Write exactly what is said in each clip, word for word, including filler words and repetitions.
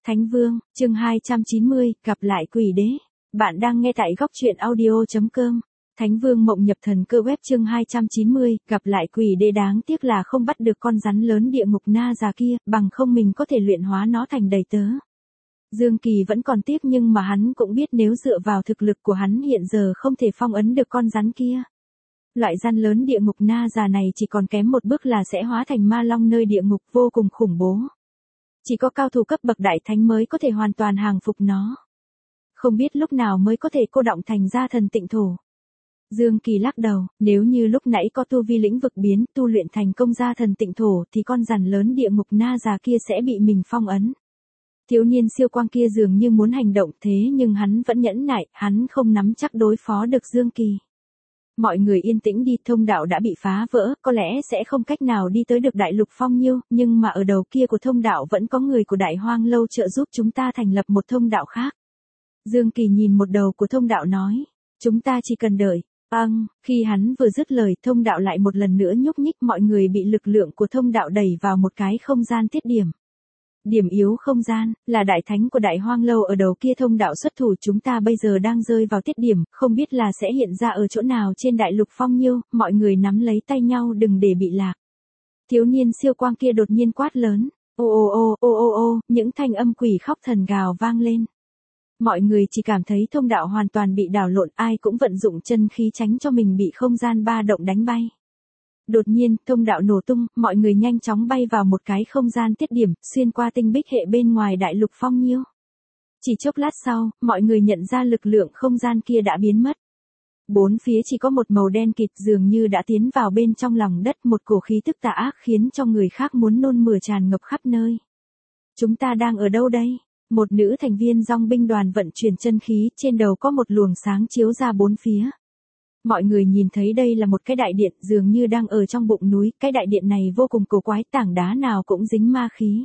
Thánh Vương, chương hai trăm chín mươi, gặp lại quỷ đế. Bạn đang nghe tại góc truyện audio.com. Thánh Vương mộng nhập thần cơ web chương hai trăm chín mươi, gặp lại quỷ đế đáng tiếc là không bắt được con rắn lớn địa ngục na già kia, bằng không mình có thể luyện hóa nó thành đầy tớ. Dương Kỳ vẫn còn tiếc nhưng mà hắn cũng biết nếu dựa vào thực lực của hắn hiện giờ không thể phong ấn được con rắn kia. Loại rắn lớn địa ngục na già này chỉ còn kém một bước là sẽ hóa thành ma long nơi địa ngục vô cùng khủng bố. Chỉ có cao thủ cấp bậc đại thánh mới có thể hoàn toàn hàng phục nó. Không biết lúc nào mới có thể cô động thành ra thần tịnh thổ. Dương Kỳ lắc đầu, nếu như lúc nãy có tu vi lĩnh vực biến tu luyện thành công ra thần tịnh thổ thì con rắn lớn địa ngục na già kia sẽ bị mình phong ấn. Thiếu niên siêu quang kia dường như muốn hành động thế nhưng hắn vẫn nhẫn nại, hắn không nắm chắc đối phó được Dương Kỳ. Mọi người yên tĩnh đi, thông đạo đã bị phá vỡ, có lẽ sẽ không cách nào đi tới được đại lục phong nhiêu, nhưng mà ở đầu kia của thông đạo vẫn có người của đại hoang lâu trợ giúp chúng ta thành lập một thông đạo khác. Dương Kỳ nhìn một đầu của thông đạo nói, chúng ta chỉ cần đợi. Ăng, khi hắn vừa dứt lời thông đạo lại một lần nữa nhúc nhích, mọi người bị lực lượng của thông đạo đẩy vào một cái không gian tiết điểm. Điểm yếu không gian, là đại thánh của đại hoang lâu ở đầu kia thông đạo xuất thủ, chúng ta bây giờ đang rơi vào tiết điểm, không biết là sẽ hiện ra ở chỗ nào trên đại lục phong nhiêu, mọi người nắm lấy tay nhau đừng để bị lạc. Thiếu niên siêu quang kia đột nhiên quát lớn, ô ô ô ô ô ô, những thanh âm quỷ khóc thần gào vang lên. Mọi người chỉ cảm thấy thông đạo hoàn toàn bị đảo lộn, ai cũng vận dụng chân khí tránh cho mình bị không gian ba động đánh bay. Đột nhiên, thông đạo nổ tung, mọi người nhanh chóng bay vào một cái không gian tiết điểm, xuyên qua tinh bích hệ bên ngoài đại lục phong nhiêu. Chỉ chốc lát sau, mọi người nhận ra lực lượng không gian kia đã biến mất. Bốn phía chỉ có một màu đen kịt, dường như đã tiến vào bên trong lòng đất, một cổ khí tức tà ác khiến cho người khác muốn nôn mửa tràn ngập khắp nơi. Chúng ta đang ở đâu đây? Một nữ thành viên dòng binh đoàn vận chuyển chân khí, trên đầu có một luồng sáng chiếu ra bốn phía. Mọi người nhìn thấy đây là một cái đại điện, dường như đang ở trong bụng núi, cái đại điện này vô cùng cổ quái, tảng đá nào cũng dính ma khí.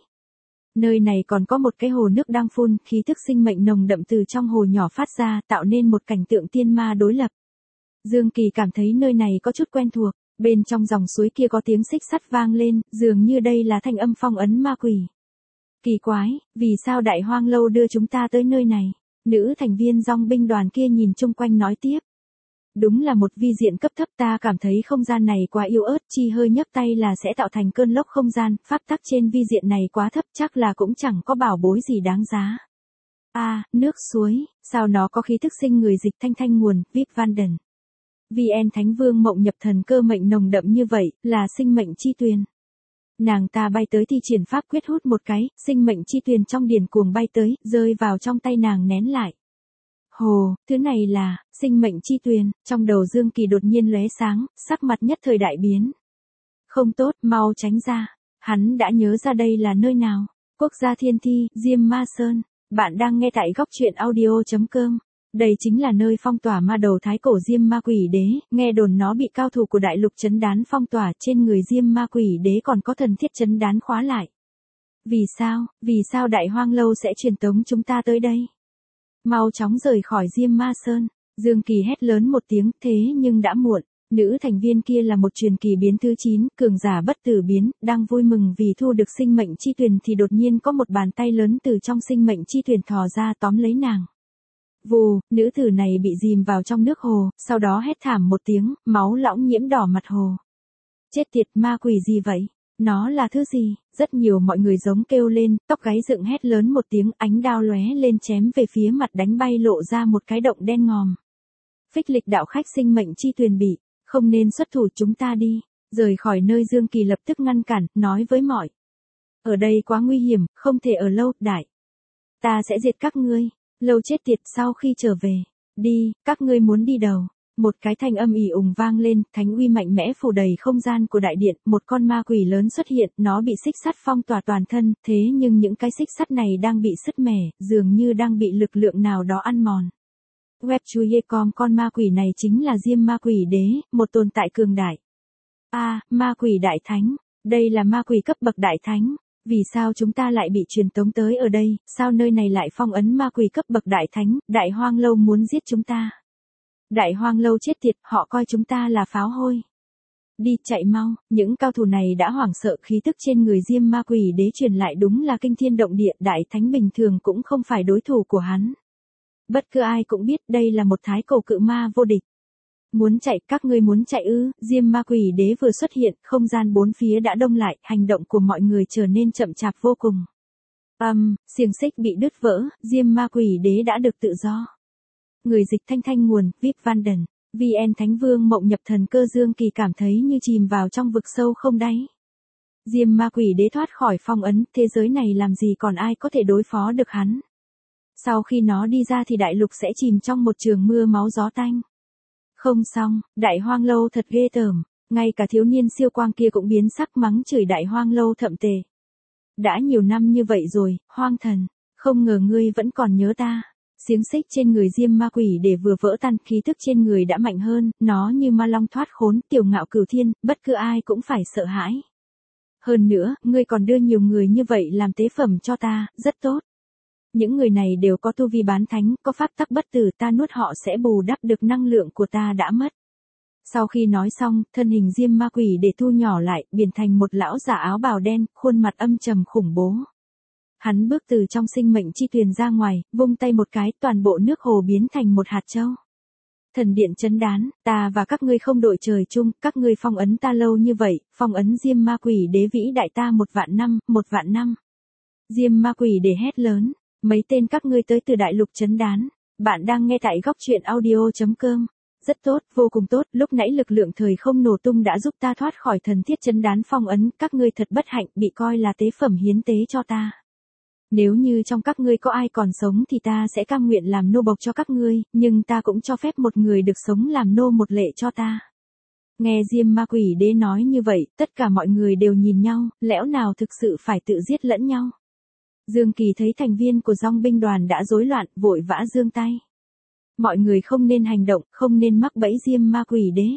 Nơi này còn có một cái hồ nước đang phun, khí thức sinh mệnh nồng đậm từ trong hồ nhỏ phát ra, tạo nên một cảnh tượng tiên ma đối lập. Dương Kỳ cảm thấy nơi này có chút quen thuộc, bên trong dòng suối kia có tiếng xích sắt vang lên, dường như đây là thanh âm phong ấn ma quỷ. Kỳ quái, vì sao đại hoang lâu đưa chúng ta tới nơi này? Nữ thành viên dòng binh đoàn kia nhìn chung quanh nói tiếp. Đúng là một vi diện cấp thấp, ta cảm thấy không gian này quá yếu ớt, chi hơi nhấc tay là sẽ tạo thành cơn lốc không gian, pháp tắc trên vi diện này quá thấp, chắc là cũng chẳng có bảo bối gì đáng giá. A, à, nước suối, sao nó có khí thức sinh người dịch thanh thanh nguồn, Vip Vanden. vê en Thánh Vương mộng nhập thần cơ mệnh nồng đậm như vậy, là sinh mệnh chi tuyền. Nàng ta bay tới thì triển pháp quyết hút một cái, sinh mệnh chi tuyền trong điền cuồng bay tới, rơi vào trong tay nàng nén lại. Hồ, thứ này là, sinh mệnh chi tuyền, trong đầu Dương Kỳ đột nhiên lóe sáng, sắc mặt nhất thời đại biến. Không tốt, mau tránh ra. Hắn đã nhớ ra đây là nơi nào. Quốc gia thiên thi, Diêm Ma Sơn. Bạn đang nghe tại góc truyện audio.com. Đây chính là nơi phong tỏa ma đầu thái cổ Diêm Ma Quỷ Đế, nghe đồn nó bị cao thủ của đại lục trấn đán phong tỏa, trên người Diêm Ma Quỷ Đế còn có thần thiết trấn đán khóa lại. Vì sao, vì sao đại hoang lâu sẽ truyền tống chúng ta tới đây? Mau chóng rời khỏi Diêm Ma Sơn. Dương Kỳ hét lớn một tiếng, thế nhưng đã muộn. Nữ thành viên kia là một truyền kỳ biến thứ chín, cường giả bất tử biến, đang vui mừng vì thu được sinh mệnh chi tuyền thì đột nhiên có một bàn tay lớn từ trong sinh mệnh chi tuyền thò ra tóm lấy nàng. Vù, nữ tử này bị dìm vào trong nước hồ, sau đó hét thảm một tiếng, máu lõng nhiễm đỏ mặt hồ. Chết tiệt, ma quỷ gì vậy? Nó là thứ gì? Rất nhiều mọi người giống kêu lên, tóc gáy dựng hét lớn một tiếng, ánh đao lóe lên chém về phía mặt đánh bay lộ ra một cái động đen ngòm. Phích Lịch đạo khách sinh mệnh chi tuyền bị, không nên xuất thủ, chúng ta đi. Rời khỏi nơi Dương Kỳ lập tức ngăn cản, nói với mọi. Ở đây quá nguy hiểm, không thể ở lâu, đại. Ta sẽ diệt các ngươi. Lâu chết tiệt, sau khi trở về. Đi, các ngươi muốn đi đâu? Một cái thanh âm ì ùng vang lên, thánh uy mạnh mẽ phủ đầy không gian của đại điện, một con ma quỷ lớn xuất hiện, nó bị xích sắt phong tỏa toàn thân, thế nhưng những cái xích sắt này đang bị sứt mẻ, dường như đang bị lực lượng nào đó ăn mòn. Web chui com, con ma quỷ này chính là Diêm Ma Quỷ Đế, một tồn tại cường đại. A, à, ma quỷ đại thánh, đây là ma quỷ cấp bậc đại thánh. Vì sao chúng ta lại bị truyền tống tới ở đây, sao nơi này lại phong ấn ma quỷ cấp bậc đại thánh, đại hoang lâu muốn giết chúng ta. Đại hoang lâu chết tiệt, họ coi chúng ta là pháo hôi. Đi chạy mau, những cao thủ này đã hoảng sợ, khí tức trên người Diêm Ma Quỷ Đế truyền lại đúng là kinh thiên động địa, đại thánh bình thường cũng không phải đối thủ của hắn. Bất cứ ai cũng biết đây là một thái cổ cự ma vô địch. Muốn chạy, các ngươi muốn chạy ư? Diêm Ma Quỷ Đế vừa xuất hiện, không gian bốn phía đã đông lại, hành động của mọi người trở nên chậm chạp vô cùng. Âm, um, xiềng xích bị đứt vỡ, Diêm Ma Quỷ Đế đã được tự do. Người dịch thanh thanh nguồn, vê i pê Vanden, vê en Thánh Vương Mộng Nhập Thần Cơ Dương Kỳ cảm thấy như chìm vào trong vực sâu không đáy. Diêm Ma Quỷ Đế thoát khỏi phong ấn, thế giới này làm gì còn ai có thể đối phó được hắn. Sau khi nó đi ra thì đại lục sẽ chìm trong một trường mưa máu gió tanh. Không xong, Đại Hoang Lâu thật ghê tởm, ngay cả thiếu niên siêu quang kia cũng biến sắc mắng chửi Đại Hoang Lâu thậm tệ. Đã nhiều năm như vậy rồi, Hoang Thần, không ngờ ngươi vẫn còn nhớ ta. Xiềng xích trên người Diêm Ma Quỷ Đế vừa vỡ tan, khí tức trên người đã mạnh hơn, nó như ma long thoát khốn, tiểu ngạo cửu thiên, bất cứ ai cũng phải sợ hãi. Hơn nữa, ngươi còn đưa nhiều người như vậy làm tế phẩm cho ta, rất tốt. Những người này đều có tu vi bán thánh, có pháp tắc bất tử, ta nuốt họ sẽ bù đắp được năng lượng của ta đã mất. Sau khi nói xong, thân hình Diêm Ma Quỷ Đế thu nhỏ lại, biến thành một lão giả áo bào đen, khuôn mặt âm trầm khủng bố. Hắn bước từ trong sinh mệnh chi tuyền ra ngoài, vung tay một cái, toàn bộ nước hồ biến thành một hạt châu. Thần điện chấn đán, ta và các ngươi không đội trời chung, các ngươi phong ấn ta lâu như vậy, phong ấn Diêm Ma Quỷ Đế vĩ đại ta một vạn năm, một vạn năm. Diêm Ma Quỷ Đế hét lớn, mấy tên các ngươi tới từ đại lục chấn đán, bạn đang nghe tại góc truyện audio chấm com. Rất tốt, vô cùng tốt, lúc nãy lực lượng thời không nổ tung đã giúp ta thoát khỏi thần thiết chấn đán phong ấn, các ngươi thật bất hạnh, bị coi là tế phẩm hiến tế cho ta. Nếu như trong các ngươi có ai còn sống thì ta sẽ cam nguyện làm nô bộc cho các ngươi, nhưng ta cũng cho phép một người được sống làm nô một lệ cho ta. Nghe Diêm Ma Quỷ Đế nói như vậy, tất cả mọi người đều nhìn nhau, lẽ nào thực sự phải tự giết lẫn nhau. Dương Kỳ thấy thành viên của dòng binh đoàn đã rối loạn, vội vã giương tay. Mọi người không nên hành động, không nên mắc bẫy Diêm Ma Quỷ Đế.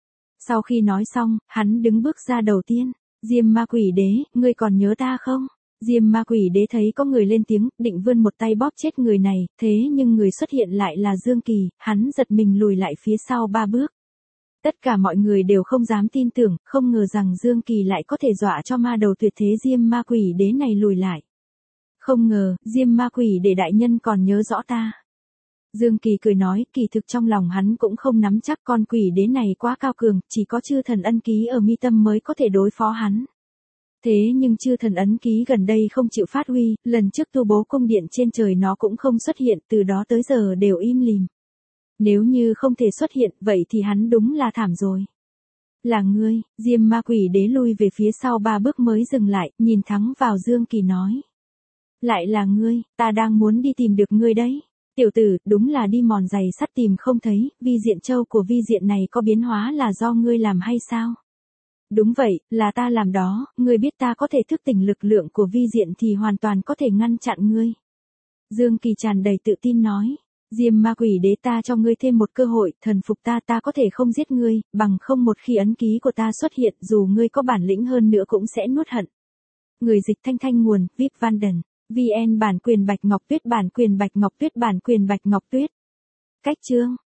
Sau khi nói xong, hắn đứng bước ra đầu tiên. Diêm Ma Quỷ Đế, ngươi còn nhớ ta không? Diêm Ma Quỷ Đế thấy có người lên tiếng, định vươn một tay bóp chết người này, thế nhưng người xuất hiện lại là Dương Kỳ, hắn giật mình lùi lại phía sau ba bước. Tất cả mọi người đều không dám tin tưởng, không ngờ rằng Dương Kỳ lại có thể dọa cho ma đầu tuyệt thế Diêm Ma Quỷ Đế này lùi lại. Không ngờ, Diêm Ma Quỷ Đế đại nhân còn nhớ rõ ta. Dương Kỳ cười nói, kỳ thực trong lòng hắn cũng không nắm chắc, con quỷ đế này quá cao cường, chỉ có chư thần ân ký ở mi tâm mới có thể đối phó hắn. Thế nhưng chư thần ấn ký gần đây không chịu phát huy, lần trước tu bố cung điện trên trời nó cũng không xuất hiện, từ đó tới giờ đều im lìm. Nếu như không thể xuất hiện, vậy thì hắn đúng là thảm rồi. Là ngươi, Diêm Ma Quỷ Đế lui về phía sau ba bước mới dừng lại, nhìn thẳng vào Dương Kỳ nói. Lại là ngươi, ta đang muốn đi tìm được ngươi đấy. Tiểu tử, đúng là đi mòn giày sắt tìm không thấy, vi diện châu của vi diện này có biến hóa là do ngươi làm hay sao? Đúng vậy, là ta làm đó, ngươi biết ta có thể thức tỉnh lực lượng của vi diện thì hoàn toàn có thể ngăn chặn ngươi. Dương Kỳ tràn đầy tự tin nói, Diêm Ma Quỷ Đế ta cho ngươi thêm một cơ hội, thần phục ta ta có thể không giết ngươi, bằng không một khi ấn ký của ta xuất hiện dù ngươi có bản lĩnh hơn nữa cũng sẽ nuốt hận. Người dịch thanh thanh nguồn, vê i pê Vanden, vê en bản quyền Bạch Ngọc Tuyết bản quyền Bạch Ngọc Tuyết bản quyền Bạch Ngọc Tuyết. Cách chương